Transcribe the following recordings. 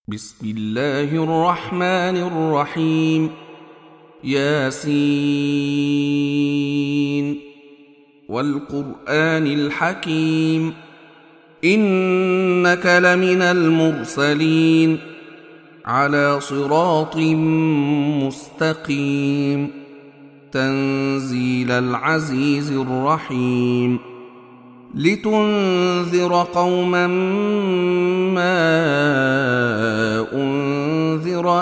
بسم الله الرحمن الرحيم. ياسين والقرآن الحكيم إنك لمن المرسلين على صراط مستقيم تنزيل العزيز الرحيم لتنذر قوما ما أنذر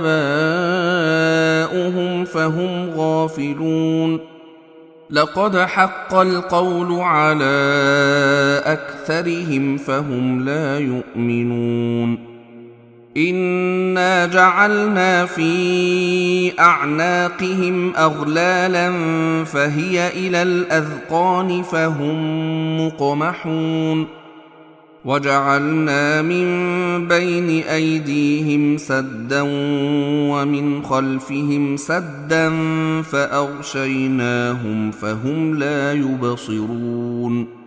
آباؤهم فهم غافلون. لقد حق القول على أكثرهم فهم لا يؤمنون. إنا جعلنا في أعناقهم أغلالا فهي إلى الأذقان فهم مقمحون. وجعلنا من بين أيديهم سدا ومن خلفهم سدا فأغشيناهم فهم لا يبصرون.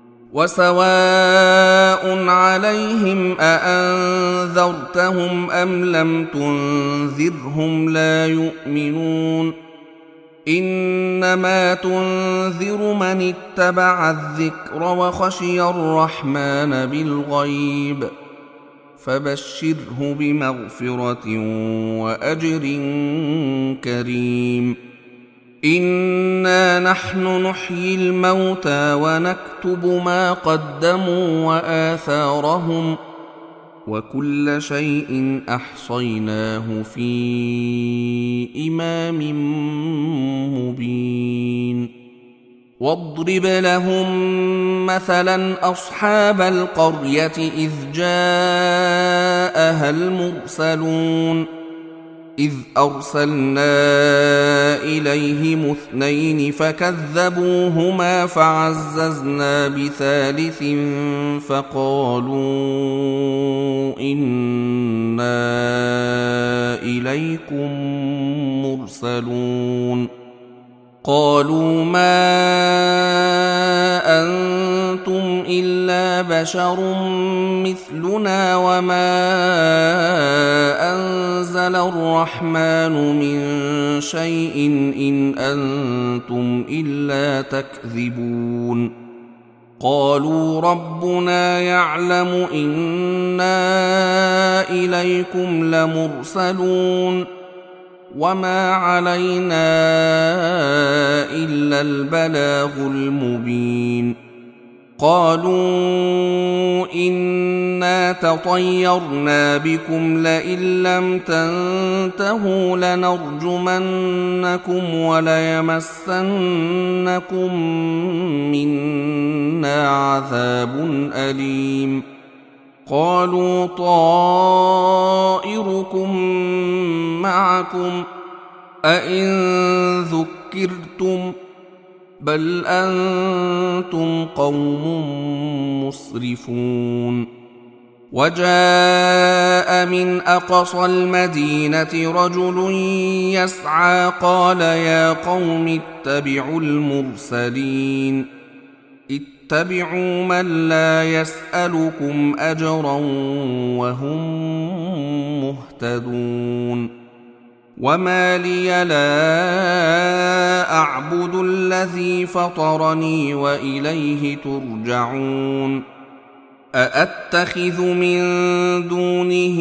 وسواء عليهم أأنذرتهم أم لم تنذرهم لا يؤمنون. إنما تنذر من اتبع الذكر وخشي الرحمن بالغيب فبشره بمغفرة وأجر كريم. إنا نحن نحيي الموتى ونكتب ما قدموا وآثارهم وكل شيء أحصيناه في إمام مبين. واضرب لهم مثلا أصحاب القرية إذ جاءها المرسلون إذ أرسلنا إليهم اثنين فكذبوهما فعززنا بثالث فقالوا إنا إليكم مرسلون. قالوا ما أنتم إلا بشر مثلنا وما أنزل الرحمن من شيء إن أنتم إلا تكذبون. قالوا ربنا يعلم إنا إليكم لمرسلون وما علينا إلا البلاغ المبين. قالوا إنا تطيرنا بكم لئن لم تنتهوا لنرجمنكم وليمسنكم منا عذاب أليم. قالوا طائركم معكم أئن ذكرتم بل أنتم قوم مسرفون. وجاء من أقصى المدينة رجل يسعى قال يا قوم اتبعوا المرسلين اتبعوا من لا يسألكم أجرا وهم مهتدون. وما لي لا أعبد الذي فطرني وإليه ترجعون. أأتخذ من دونه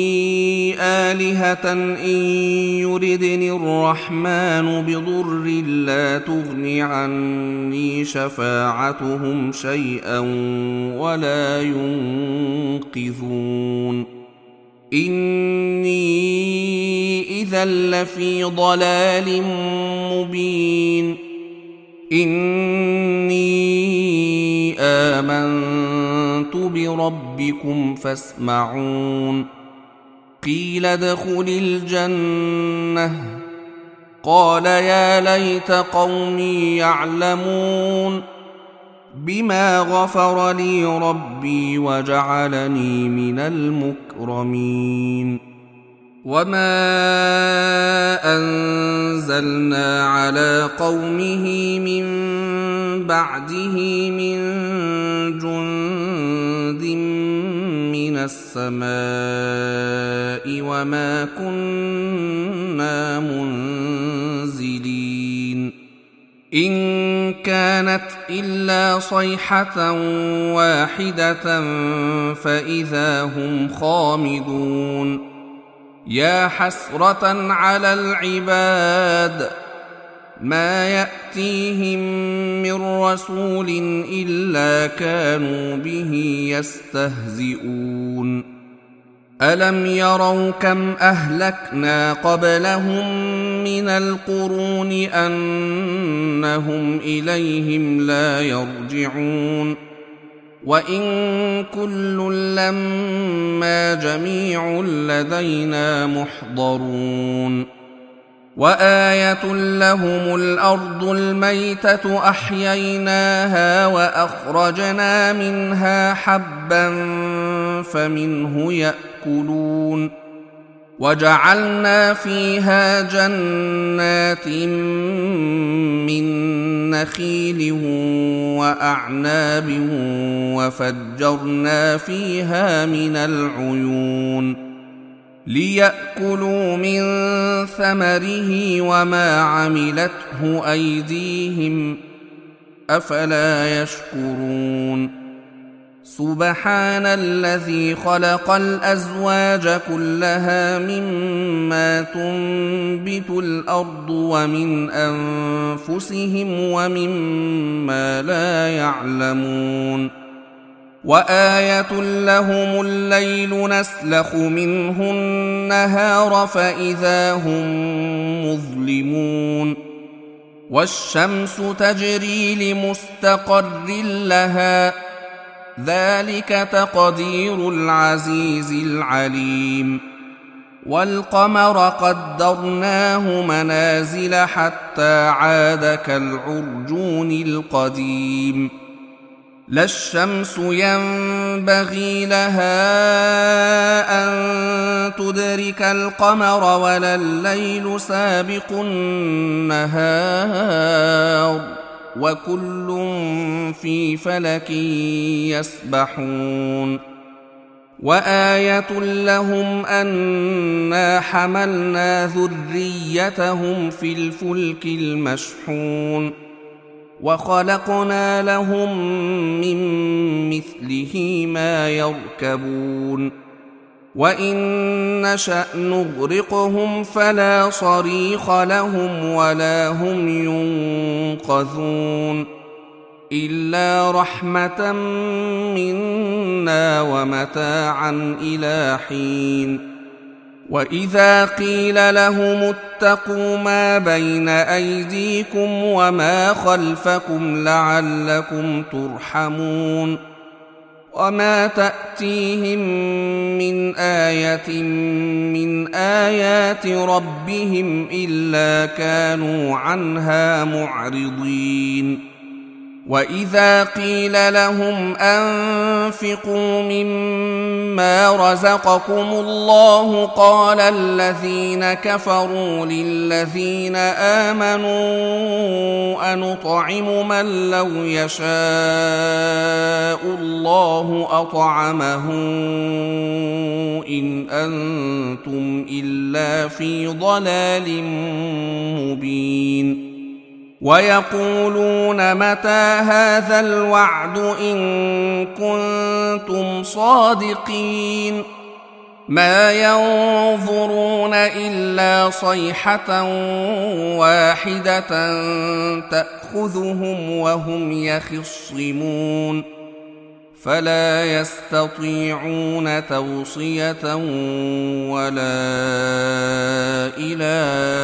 آلهة إن يردني الرحمن بضر لا تغن عني شفاعتهم شيئا ولا ينقذون. إني إذا لفي ضلال مبين. إني آمنت بربكم فاسمعون. قيل ادخل الجنة قال يا ليت قومي يعلمون بما غفر لي ربي وجعلني من المكرمين. وما أنزلنا على قومه من بعده من جند من السماء وما كنا منزلين إن كانت إلا صيحة واحدة فإذا هم خامدون يا حسرة على العباد ما يأتيهم من رسول إلا كانوا به يستهزئون ألم يروا كم أهلكنا قبلهم من القرون أنهم إليهم لا يرجعون وإن كل لما جميع لدينا محضرون وآية لهم الأرض الميتة أحييناها وأخرجنا منها حبا فمنه يأكلون وجعلنا فيها جنات من نخيل وأعناب وفجرنا فيها من العيون ليأكلوا من ثمره وما عملته أيديهم أفلا يشكرون سبحان الذي خلق الأزواج كلها مما تنبت الأرض ومن أنفسهم ومما لا يعلمون وآية لهم الليل نسلخ منه النهار فإذا هم مظلمون والشمس تجري لمستقر لها ذلك تقدير العزيز العليم والقمر قدرناه منازل حتى عاد كالعرجون القديم لا الشمس ينبغي لها أن تدرك القمر ولا الليل سابق النهار وكل في فلك يسبحون وآية لهم أنا حملنا ذريتهم في الفلك المشحون وخلقنا لهم من مثله ما يركبون وإن نشأ نغرقهم فلا صريخ لهم ولا هم ينقذون إلا رحمة منا ومتاعا إلى حين وإذا قيل لهم اتقوا ما بين أيديكم وما خلفكم لعلكم ترحمون وما تأتيهم من آية من آيات ربهم إلا كانوا عنها معرضين وإذا قيل لهم أنفقوا مما رزقكم الله قال الذين كفروا للذين آمنوا أنطعم من لو يشاء الله أطعمه إن أنتم إلا في ضلال مبين ويقولون متى هذا الوعد إن كنتم صادقين ما ينظرون إلا صيحة واحدة تأخذهم وهم يخصمون فلا يستطيعون توصية ولا إلى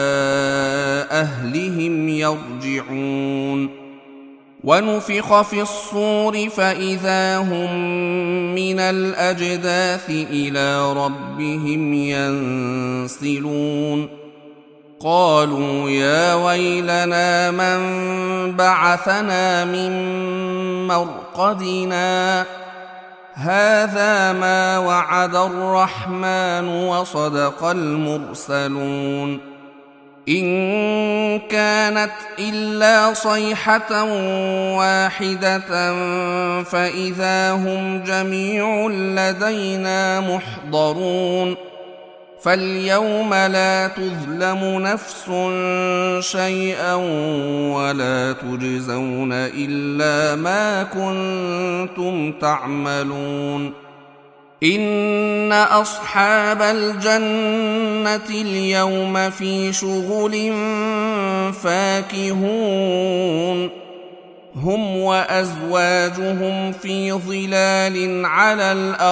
أهلهم يرجعون ونفخ في الصور فإذا هم من الأجداث إلى ربهم ينسلون قالوا يا ويلنا من بعثنا من مرقدنا هذا ما وعد الرحمن وصدق المرسلون إن كانت إلا صيحة واحدة فإذا هم جميع لدينا محضرون فاليوم لا تظلم نفس شيئا ولا تجزون إلا ما كنتم تعملون إن أصحاب الجنة اليوم في شغل فاكهون هم وأزواجهم في ظلال على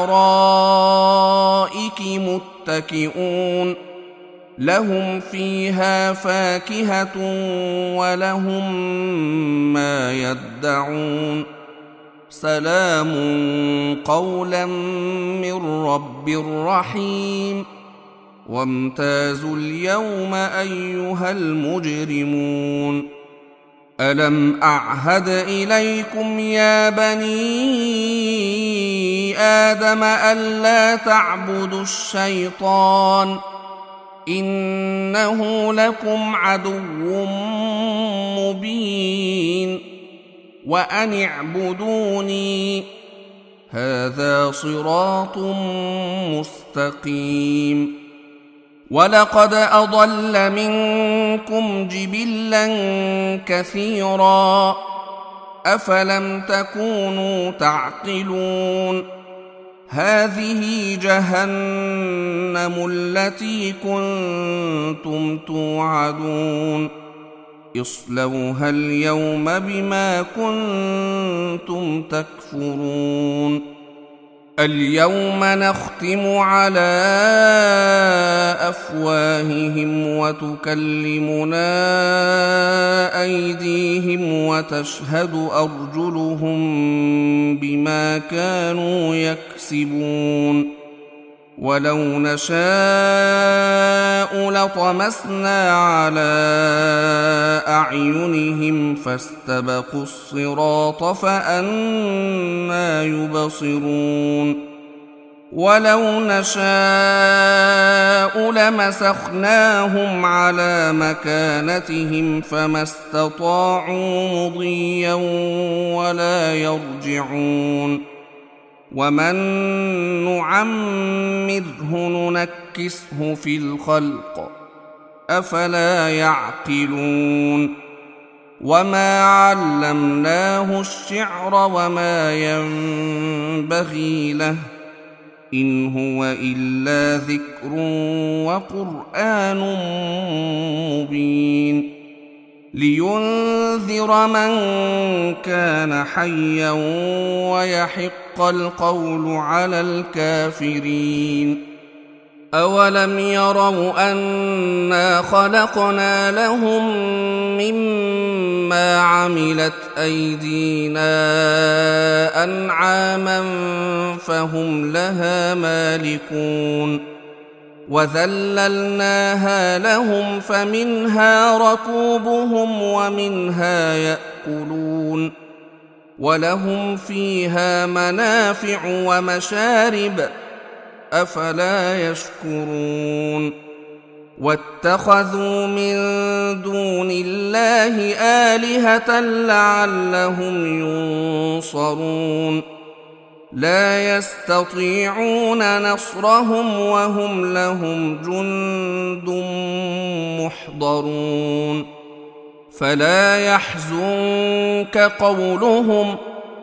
الأرائك متكئون لهم فيها فاكهة ولهم ما يدعون سلام قولا من رب رحيم وامتازوا اليوم أيها المجرمون ألم أعهد إليكم يا بني آدم ألا تعبدوا الشيطان إنه لكم عدو مبين وأن اعبدوني هذا صراط مستقيم ولقد أضل منكم جبلا كثيرا أفلم تكونوا تعقلون هذه جهنم التي كنتم توعدون اصلوها اليوم بما كنتم تكفرون اليوم نختم على أفواههم وتكلمنا أيديهم وتشهد أرجلهم بما كانوا يكسبون ولو نشاء لطمسنا على أعينهم فاستبقوا الصراط فأنى يبصرون ولو نشاء لمسخناهم على مكانتهم فما استطاعوا مضيا ولا يرجعون ومن نعمره ننكسه في الخلق أفلا يعقلون وما علمناه الشعر وما ينبغي له إن هو إلا ذكر وقرآن مبين لينذر من كان حيا ويحق القول على الكافرين أولم يروا أنا خلقنا لهم مما عملت أيدينا أنعاما فهم لها مالكون وذللناها لهم فمنها ركوبهم ومنها يأكلون ولهم فيها منافع ومشارب أفلا يشكرون واتخذوا من دون الله آلهة لعلهم ينصرون لا يستطيعون نصرهم وهم لهم جند محضرون فلا يحزنك قولهم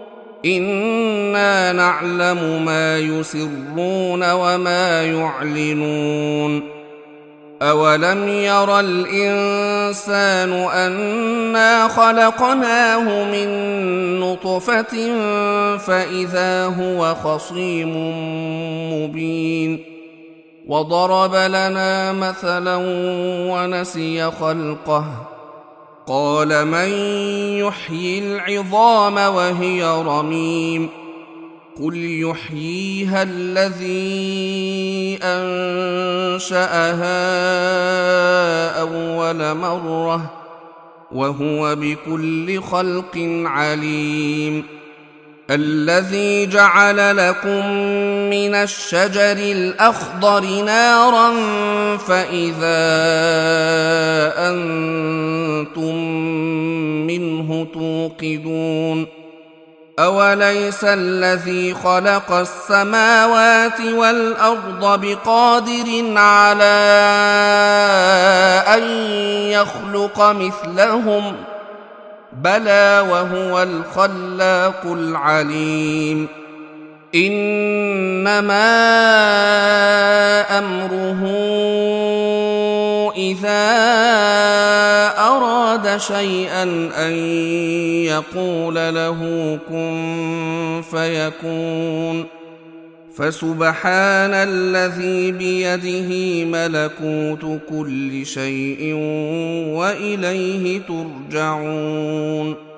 إنا نعلم ما يسرون وما يعلنون أولم ير الإنسان أنا خلقناه من نطفة فإذا هو خصيم مبين وضرب لنا مثلا ونسي خلقه قال من يحيي العظام وهي رميم قل يحييها الذي أنشأها أول مرة وهو بكل خلق عليم الذي جعل لكم من الشجر الأخضر نارا فإذا أنتم منه توقدون أوليس الذي خلق السماوات والأرض بقادر على أن يخلق مثلهم بلى وهو الخلاق العليم إنما أمره إذا أراد شيئا أن يقول له كن فيكون فسبحان الذي بيده ملكوت كل شيء وإليه ترجعون